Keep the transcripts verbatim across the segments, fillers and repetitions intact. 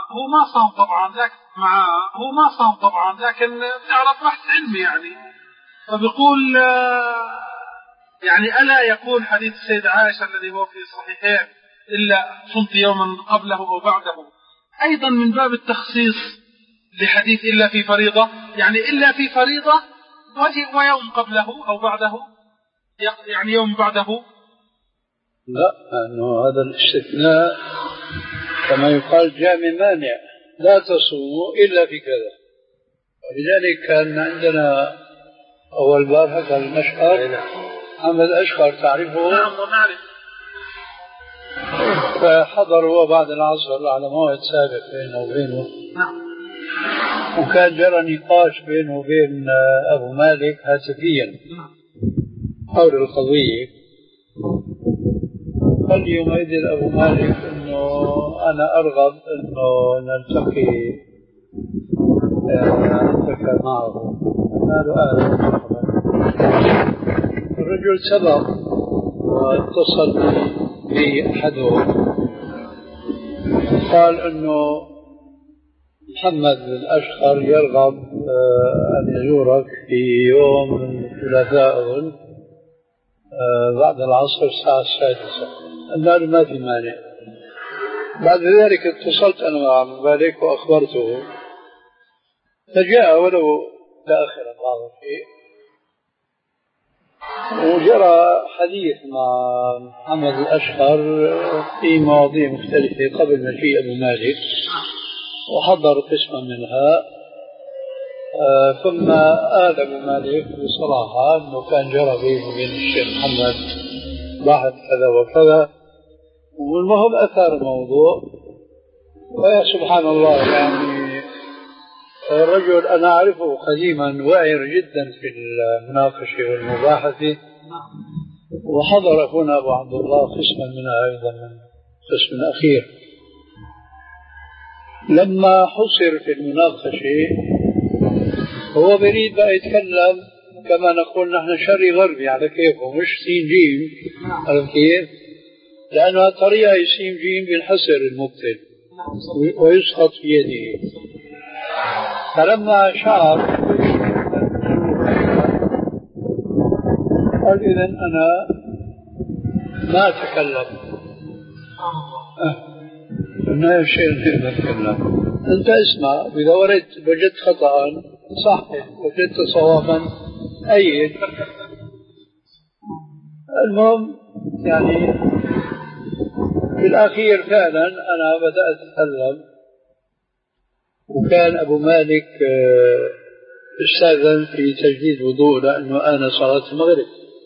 هو ما صام طبعا، لكن مع هو ما صام طبعا لكن تعرف بحث علمي يعني. فبيقول يعني ألا يكون حديث السيدة عائشة الذي هو في الصحيحين إلا صمت يوما قبله أو بعده أيضا من باب التخصيص لحديث إلا في فريضة، يعني إلا في فريضة ويوم قبله أو بعده، يعني يوم بعده. لا، أنه هذا الاستثناء كما يقال جامع مانع، لا تصوموا إلا في كذا. ولذلك كان عندنا أول باب هذا المشهر محمد أشقر تعرفه؟ نعم ونعرف. فحضر هو بعد العصر على موعد سابق بينه وبينه. نعم. وكان جرى نقاش بينه وبين أبو مالك هاتفيا حول القضية. قال لي يومئذ أبو مالك إنه أنا أرغب إنه نلتقي نلتقي معه. قالوا أهلا وسهلا. الرجل سبق واتصل بي أحدهم قال إنه محمد بن أشقر يرغب أن يزورك في يوم الثلاثاء أظن بعد العصر الساعة السادسة. قال ما في مانع. بعد ذلك اتصلت أنا مع مالك وأخبرته، فجاء ولو تأخر بعض الشيء، وجرى حديث مع محمد الأشقر في مواضيع مختلفة قبل مجيء أبو مالك، وحضر قسما منها. آه ثم آل أبو مالك بصراحة أنه كان جرى بينه وبين الشيخ محمد بحث كذا وكذا، والمهم أثار الموضوع. ويا سبحان الله، يعني الرجل أنا أعرفه قديما واعر جدا في المناقشة والمباحثة، وحضر أخونا أبو عبد الله قسما منها أيضا من قسم الأخير. لما حصر في المناقشة هو بريد بقى يتكلم كما نقول نحن شرقي غربي على كيفه، مش سين جيم على كيف، لأنه الطريقة سين جيم بينحسر المبتل ويسقط في يده. فلما شعر قال إذن أنا ما أتكلم. أنا شيء غير أتكلم. أنت اسمع، إذا وجدت خطأ صحح، وجدت صوابا أيد. المهم يعني في الأخير فعلا أنا بدأت أتكلم، وكان أبو مالك استأذن في تجديد وضوء لأنه أنا صلاة المغرب.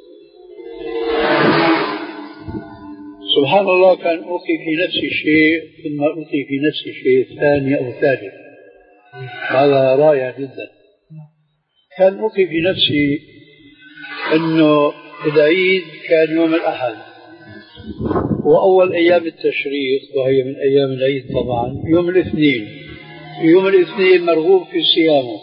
سبحان الله، كان ألقي في نفسي شيء ثم ألقي في نفسي شيء ثاني أو ثالث، هذا رائع جدا. كان ألقي في نفسي أنه العيد كان يوم الأحد، وأول أيام التشريق وهي من أيام العيد طبعا يوم الاثنين. يوم الاثنين مرغوب في صيامه.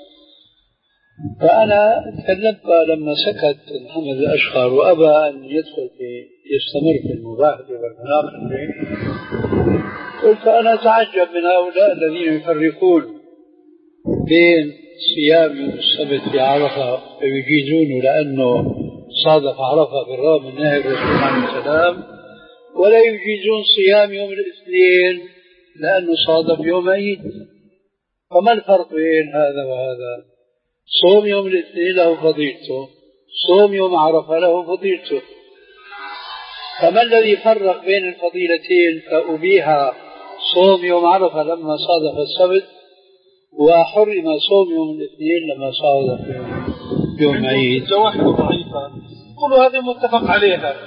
فأنا تكلمت لما سكت محمد الأشقر وأبى أن يدخل في يستمر في المباحثة والمناقشة، قلت أنا أتعجب من هؤلاء الذين يفرقون بين صيام يوم السبت في عرفة فيجيزونه لأنه صادف عرفة بالرغم من نهي الرسول عليه السلام، ولا يجيزون صيام يوم الاثنين لأنه صادف يوم عيد. فما الفرق بين هذا وهذا؟ صوم يوم الاثنين له فضيلته، صوم يوم عرفة له فضيلته. فما الذي فرق بين الفضيلتين فأبيح صوم يوم عرفة لما صادف السبت، وحرم صوم يوم الاثنين لما صادف يوم عيد؟ جواحر ضعيفة. قولوا هذه متفق عليها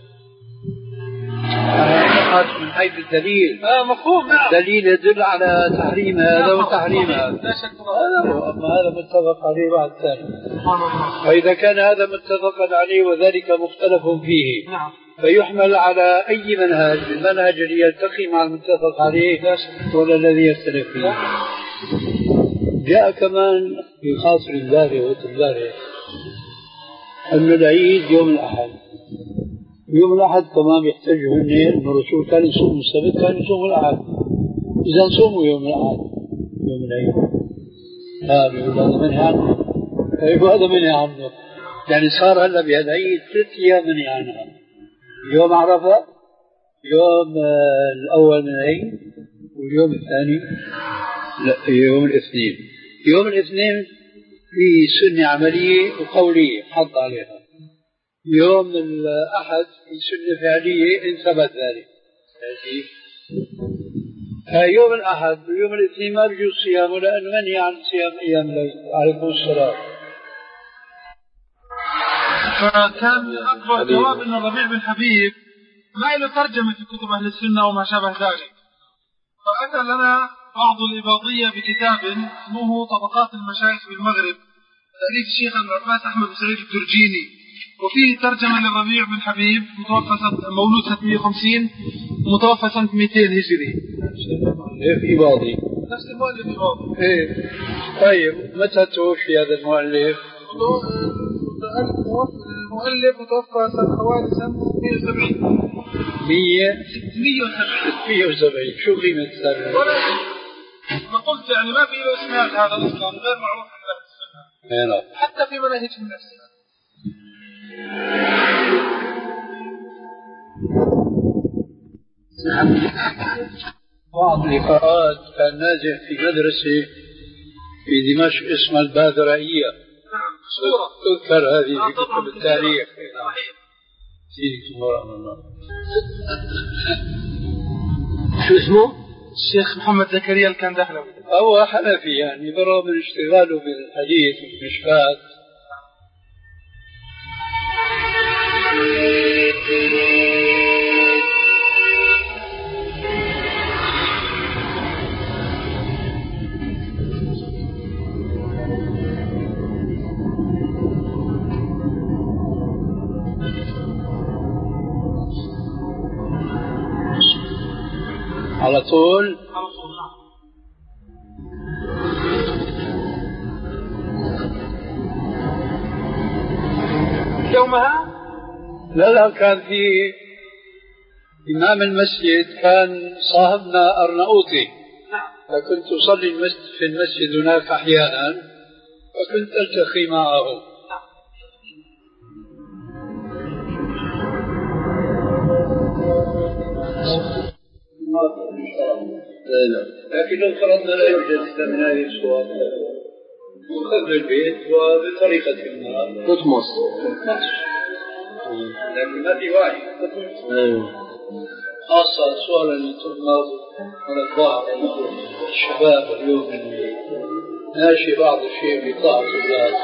من حيث الدليل. آه مفهوم. نعم. الدليل يدل على تحريم هذا وتحريم هذا. أما هذا متفق عليه بعد ثاني. فإذا كان هذا متفق عليه وذلك مختلف فيه، نعم، فيحمل على أي منهج، المنهج الذي يلتقي مع المتفق عليه ولا الذي يختلف فيه. جاء كمان في خاطر الباري وتباري أن العيد يوم الأحد. يوم الأحد كمان يحتاجه أن الرسول كان يصوم السبت، كان يصوم الأحد. إذا صوموا يوم الأحد يوم العيد هذا يقول هذا منهي عنه يقول هذا منهي عنه يعني صار هلا بهالعيد ثلاث أيام منهي عنها يوم عرفة يوم الأول من العيد واليوم الثاني لا يوم الاثنين يوم الاثنين في سنة عملية وقولية حط عليها يوم الأحد في سنة فعلية إن ثبت ذلك يوم الأحد ويوم الاثنين ما بيجوز صيامه لأنه منهي عن صيام أيام العيد عليكم السلام. فكان أكبر جواب أن الربيع بن حبيب ما له ترجمة في كتب أهل السنة وما شابه ذلك. فأتى لنا بعض الإباضية بكتاب اسمه طبقات المشايخ بالمغرب تأليف الشيخ العباس أحمد بن سعيد الترجيني وفيه ترجمة للربيع بن حبيب متوفى مولود سنة مئة وخمسين متوفى سنة مئتين هجري. إباضي نفس المؤلف إباضي. إيه طيب متى توفي هذا المؤلف؟ المؤلف متوفى سنة حوالي سنة مئة وسبعين. مية ستمئة وسبعين. ستمئة وسبعين شو قيمة السنة؟ ما قلت يعني ما في له إسناد هذا أصلا غير معروف عند أهل السنة. حتى في مناهجهم نفسها. بعض اللقاءات كان نازل في مدرسة في دمشق اسمها البادرائية. تذكر هذه في كتب التاريخ. شو اسمه؟ الشيخ محمد زكريا الكندهلوي. هو حنفي يعني برغم من اشتغاله بالحديث والمشكات. على طول يومها لا لا كان في إمام المسجد كان صاحبنا أرناؤوطي فكنت أصلي المسجد في المسجد هناك أحيانا فكنت ألتقي معه لكن لو فرضنا لا يوجد من هذه الصور يؤخذ البيت وبطريقة ما تطمس لكن ما في وعي خاصة الصور اللي تطمس من الضعف الشباب اليوم اللي ناشي بعض الشيء بطاعة الله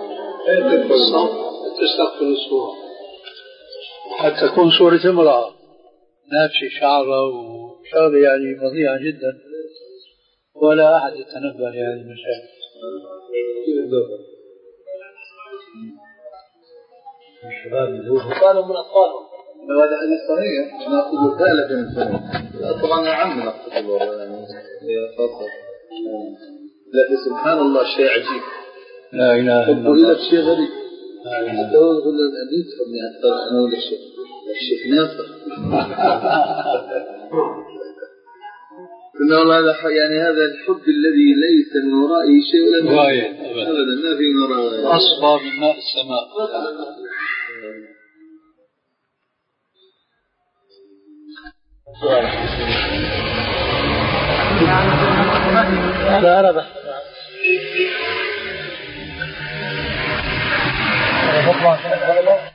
تستقبل الصورة حتى تكون صورة امرأة نافشة شعرها وشعر يعني فظيعة جدا ولا أحد يتنبه لهذه المشاكل. الشباب قالوا من أطفالهم. هذا حديث صحيح نأخذ ثالث من السنة طبعا نعم نأخذ يعني خاصة لكن سبحان الله شيء عجيب لا إله إلا الله وإلى شيء غريب حتى هو يقول الأمين تفهمني أكثر أنا ولا الشيخ الشيخ نافع قلنا والله هذا يعني هذا الحب الذي ليس من ورائه شيء ولا غاية أبدا ما في من ورائه أصفى من ماء السماء. لا لا بس